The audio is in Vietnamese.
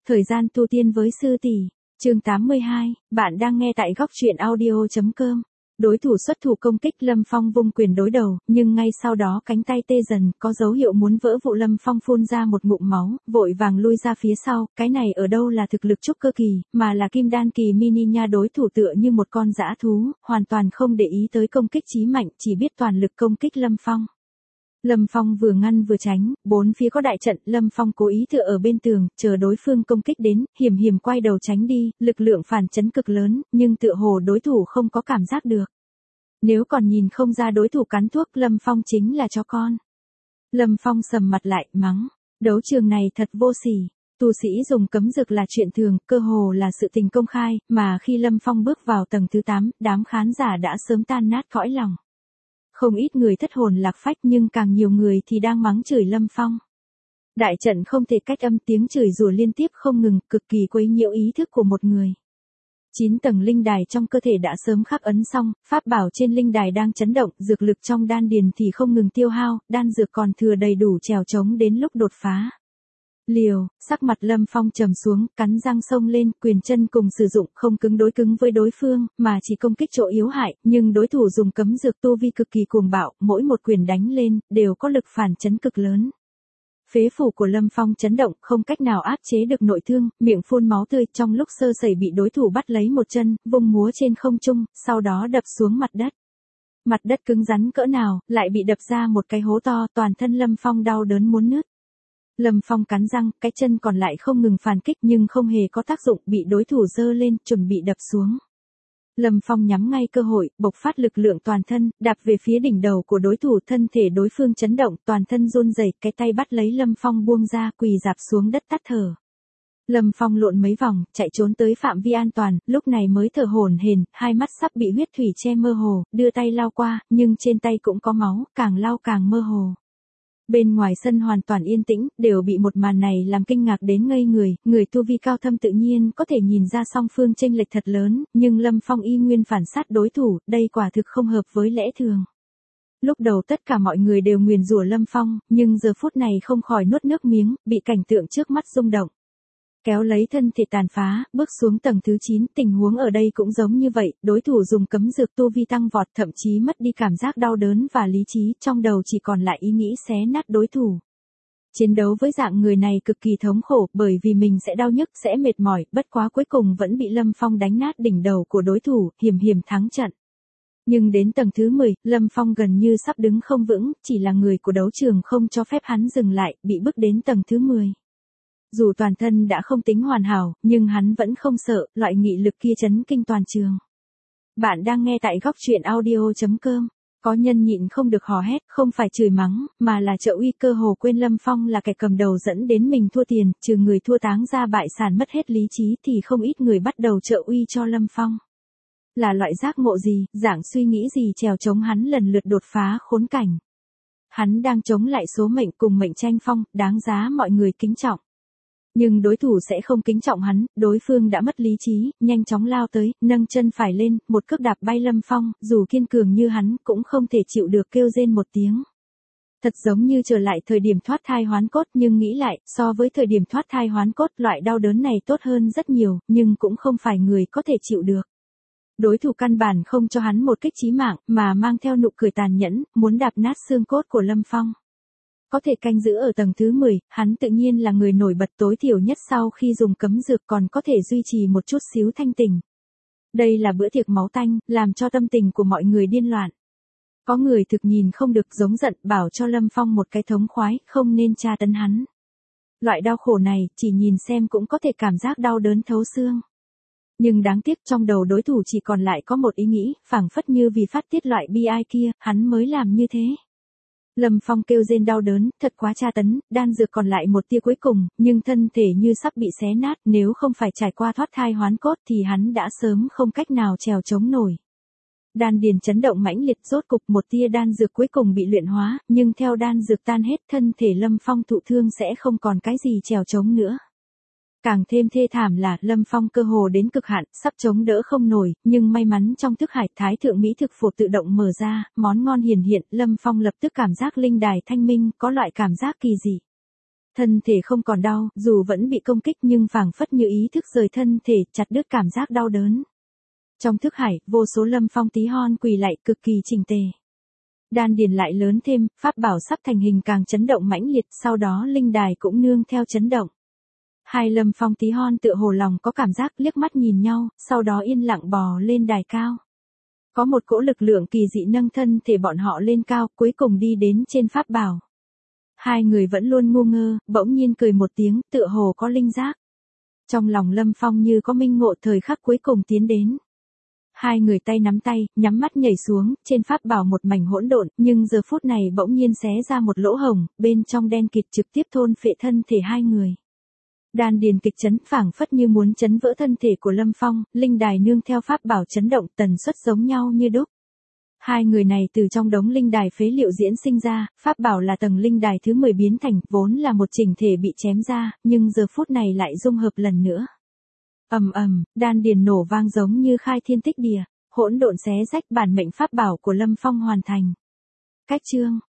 Thời gian tu tiên với sư tỷ, chương 82, bạn đang nghe tại góc truyện audio.com. Đối thủ xuất thủ công kích Lâm Phong vung quyền đối đầu, nhưng ngay sau đó cánh tay tê dần, có dấu hiệu muốn vỡ vụ. Lâm Phong phun ra một ngụm máu, vội vàng lui ra phía sau, cái này ở đâu là thực lực trúc cơ kỳ, mà là kim đan kỳ mini nha. Đối thủ tựa như một con dã thú, hoàn toàn không để ý tới công kích chí mạnh, chỉ biết toàn lực công kích Lâm Phong. Lâm Phong vừa ngăn vừa tránh, bốn phía có đại trận, Lâm Phong cố ý tựa ở bên tường, chờ đối phương công kích đến, hiểm quay đầu tránh đi, lực lượng phản chấn cực lớn, nhưng tựa hồ đối thủ không có cảm giác được. Nếu còn nhìn không ra đối thủ cắn thuốc, Lâm Phong chính là chó con. Lâm Phong sầm mặt lại, mắng, đấu trường này thật vô sỉ. Tu sĩ dùng cấm dược là chuyện thường, cơ hồ là sự tình công khai, mà khi Lâm Phong bước vào tầng thứ 8, đám khán giả đã sớm tan nát cõi lòng. Không ít người thất hồn lạc phách, nhưng càng nhiều người thì đang mắng chửi Lâm Phong. Đại trận không thể cách âm, tiếng chửi rủa liên tiếp không ngừng, cực kỳ quấy nhiễu ý thức của một người. 9 tầng linh đài trong cơ thể đã sớm khắc ấn xong, pháp bảo trên linh đài đang chấn động, dược lực trong đan điền thì không ngừng tiêu hao, đan dược còn thừa đầy đủ trèo trống đến lúc đột phá. Liều, sắc mặt Lâm Phong trầm xuống, cắn răng xông lên, quyền chân cùng sử dụng, không cứng đối cứng với đối phương, mà chỉ công kích chỗ yếu hại, nhưng đối thủ dùng cấm dược tu vi cực kỳ cuồng bạo, mỗi một quyền đánh lên, đều có lực phản chấn cực lớn. Phế phủ của Lâm Phong chấn động, không cách nào áp chế được nội thương, miệng phun máu tươi, trong lúc sơ sẩy bị đối thủ bắt lấy một chân, vung múa trên không trung, sau đó đập xuống mặt đất. Mặt đất cứng rắn cỡ nào, lại bị đập ra một cái hố to, toàn thân Lâm Phong đau đớn muốn nứt. Lâm Phong cắn răng, cái chân còn lại không ngừng phản kích nhưng không hề có tác dụng, bị đối thủ giơ lên, chuẩn bị đập xuống. Lâm Phong nhắm ngay cơ hội, bộc phát lực lượng toàn thân, đạp về phía đỉnh đầu của đối thủ, thân thể đối phương chấn động, toàn thân run rẩy, cái tay bắt lấy Lâm Phong buông ra, quỳ rạp xuống đất tắt thở. Lâm Phong lộn mấy vòng, chạy trốn tới phạm vi an toàn, lúc này mới thở hổn hển, hai mắt sắp bị huyết thủy che mơ hồ, đưa tay lau qua, nhưng trên tay cũng có máu, càng lau càng mơ hồ. Bên ngoài sân hoàn toàn yên tĩnh, đều bị một màn này làm kinh ngạc đến ngây người, người tu vi cao thâm tự nhiên có thể nhìn ra song phương chênh lệch thật lớn, nhưng Lâm Phong y nguyên phản sát đối thủ, đây quả thực không hợp với lẽ thường. Lúc đầu tất cả mọi người đều nguyền rủa Lâm Phong, nhưng giờ phút này không khỏi nuốt nước miếng, bị cảnh tượng trước mắt rung động. Kéo lấy thân thể tàn phá, bước xuống tầng thứ 9, tình huống ở đây cũng giống như vậy, đối thủ dùng cấm dược tu vi tăng vọt, thậm chí mất đi cảm giác đau đớn và lý trí, trong đầu chỉ còn lại ý nghĩ xé nát đối thủ. Chiến đấu với dạng người này cực kỳ thống khổ, bởi vì mình sẽ đau nhức, sẽ mệt mỏi, bất quá cuối cùng vẫn bị Lâm Phong đánh nát đỉnh đầu của đối thủ, hiểm thắng trận. Nhưng đến tầng thứ 10, Lâm Phong gần như sắp đứng không vững, chỉ là người của đấu trường không cho phép hắn dừng lại, bị bước đến tầng thứ 10. Dù toàn thân đã không tính hoàn hảo, nhưng hắn vẫn không sợ, loại nghị lực kia chấn kinh toàn trường. Bạn đang nghe tại góc truyện audio.com. Có nhân nhịn không được hò hét, không phải chửi mắng, mà là trợ uy, cơ hồ quên Lâm Phong là kẻ cầm đầu dẫn đến mình thua tiền, trừ người thua táng ra bại sản mất hết lý trí thì không ít người bắt đầu trợ uy cho Lâm Phong. Là loại giác ngộ gì, dạng suy nghĩ gì trèo chống hắn lần lượt đột phá khốn cảnh. Hắn đang chống lại số mệnh cùng mệnh tranh phong, đáng giá mọi người kính trọng. Nhưng đối thủ sẽ không kính trọng hắn, đối phương đã mất lý trí, nhanh chóng lao tới, nâng chân phải lên, một cước đạp bay Lâm Phong, dù kiên cường như hắn cũng không thể chịu được, kêu rên một tiếng. Thật giống như trở lại thời điểm thoát thai hoán cốt, nhưng nghĩ lại, so với thời điểm thoát thai hoán cốt, loại đau đớn này tốt hơn rất nhiều, nhưng cũng không phải người có thể chịu được. Đối thủ căn bản không cho hắn một kích chí mạng, mà mang theo nụ cười tàn nhẫn, muốn đạp nát xương cốt của Lâm Phong. Có thể canh giữ ở tầng thứ 10, hắn tự nhiên là người nổi bật, tối thiểu nhất sau khi dùng cấm dược còn có thể duy trì một chút xíu thanh tỉnh. Đây là bữa tiệc máu tanh, làm cho tâm tình của mọi người điên loạn. Có người thực nhìn không được, giống giận, bảo cho Lâm Phong một cái thống khoái, không nên tra tấn hắn. Loại đau khổ này, chỉ nhìn xem cũng có thể cảm giác đau đớn thấu xương. Nhưng đáng tiếc, trong đầu đối thủ chỉ còn lại có một ý nghĩ, phảng phất như vì phát tiết loại bi ai kia, hắn mới làm như thế. Lâm Phong kêu rên đau đớn, thật quá tra tấn, đan dược còn lại một tia cuối cùng, nhưng thân thể như sắp bị xé nát, nếu không phải trải qua thoát thai hoán cốt thì hắn đã sớm không cách nào trèo chống nổi. Đan điền chấn động mãnh liệt, rốt cục một tia đan dược cuối cùng bị luyện hóa, nhưng theo đan dược tan hết, thân thể Lâm Phong thụ thương sẽ không còn cái gì trèo chống nữa. Càng thêm thê thảm là Lâm Phong cơ hồ đến cực hạn, sắp chống đỡ không nổi, nhưng may mắn trong thức hải thái thượng mỹ thực phổ tự động mở ra, món ngon hiển hiện, Lâm Phong lập tức cảm giác linh đài thanh minh, có loại cảm giác kỳ dị. thân thể không còn đau, dù vẫn bị công kích nhưng phảng phất như ý thức rời thân thể, chặt đứt cảm giác đau đớn. Trong thức hải, vô số Lâm Phong tí hon quỳ lạy cực kỳ chỉnh tề. Đan điền lại lớn thêm, pháp bảo sắp thành hình càng chấn động mãnh liệt, sau đó linh đài cũng nương theo chấn động. Hai Lâm Phong tí hon tựa hồ lòng có cảm giác liếc mắt nhìn nhau, sau đó yên lặng bò lên đài cao. Có một cỗ lực lượng kỳ dị nâng thân thể bọn họ lên cao, cuối cùng đi đến trên pháp bảo. Hai người vẫn luôn ngu ngơ, bỗng nhiên cười một tiếng, tựa hồ có linh giác. Trong lòng Lâm Phong như có minh ngộ, thời khắc cuối cùng tiến đến. Hai người tay nắm tay, nhắm mắt nhảy xuống, trên pháp bảo một mảnh hỗn độn, nhưng giờ phút này bỗng nhiên xé ra một lỗ hổng, bên trong đen kịt trực tiếp thôn phệ thân thể hai người. Đan điền kịch chấn, phảng phất như muốn chấn vỡ thân thể của Lâm Phong, linh đài nương theo pháp bảo chấn động, tần suất giống nhau như đúc. Hai người này từ trong đống linh đài phế liệu diễn sinh ra, pháp bảo là tầng linh đài thứ 10 biến thành, vốn là một chỉnh thể bị chém ra, nhưng giờ phút này lại dung hợp lần nữa. Ầm ầm, đan điền nổ vang giống như khai thiên tích địa, hỗn độn xé rách bản mệnh pháp bảo của Lâm Phong hoàn thành. Cách chương